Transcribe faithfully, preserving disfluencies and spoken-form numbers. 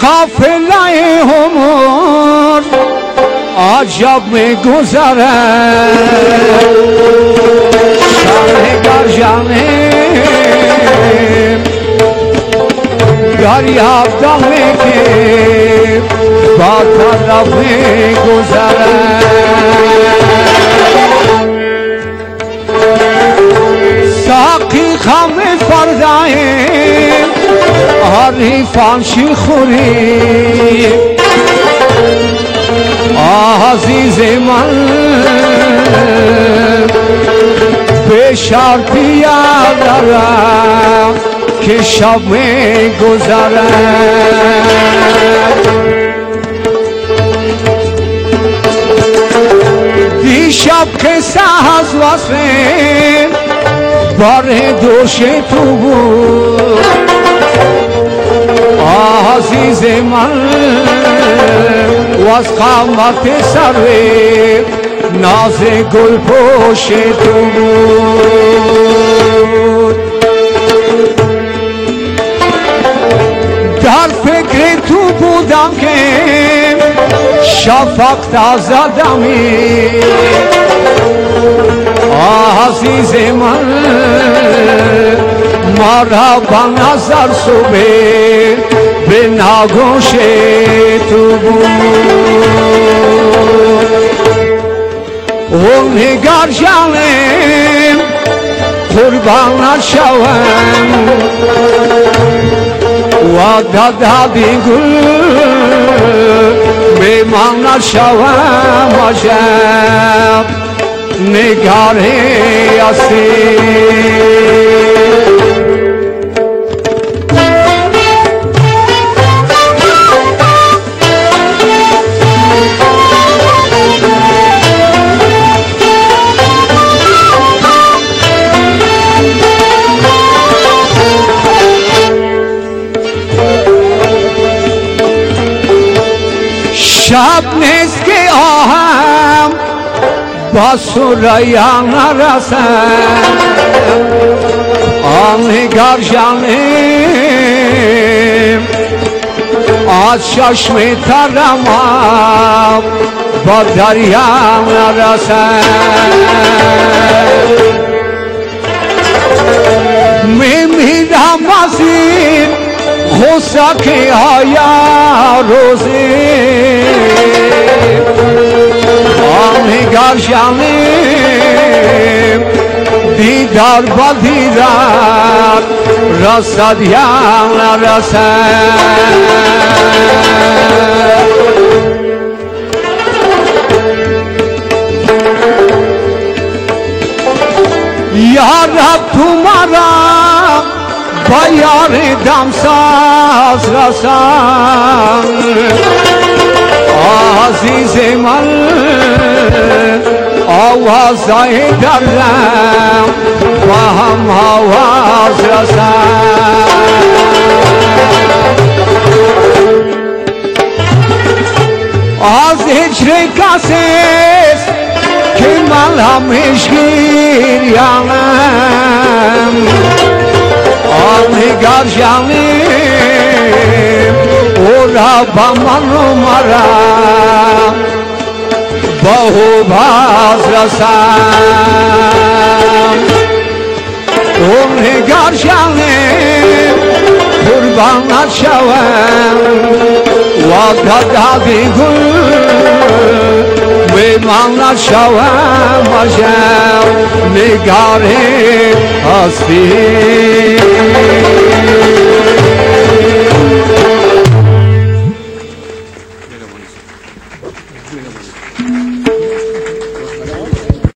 قافله عمر عجب میگذرد شرح گرجانه دریافتمه که با طرف میگذرد ساقی خم فردایم حریفان شیخوری عزیز من به شرطی یاد دارم که شب می گذرد دیشب قصه از وصفه بار دوش تو بود عزیز من و از قامت سروی ناز گل پوش تو بود در فکر تو بودم که شفق تازه دمی عزیز من مرحبا نظر صبح به ناگوش تو بود اون نگار جانم قربان شوم و دادی گل میمان شوم باشم نگاره اصیل شب نیست که آهم با سوریان نرسم آنگار جانم از چشم ترم با دریا نرسم میمیرم از این غصه که آیا روزی آنگار جانم دیدار با دیدار رسد یا نرسد یا رب تو مرا با یار دمساز رسان عزیز من آوازهای دردم با هم آواز رسان از هجر کسیست که من همیش گریانم آنگار جانم او را با من و مرا با او باز رسم آنگار جانم قربانت شوم و دادی گل میمانت شوم باشم نگار هستی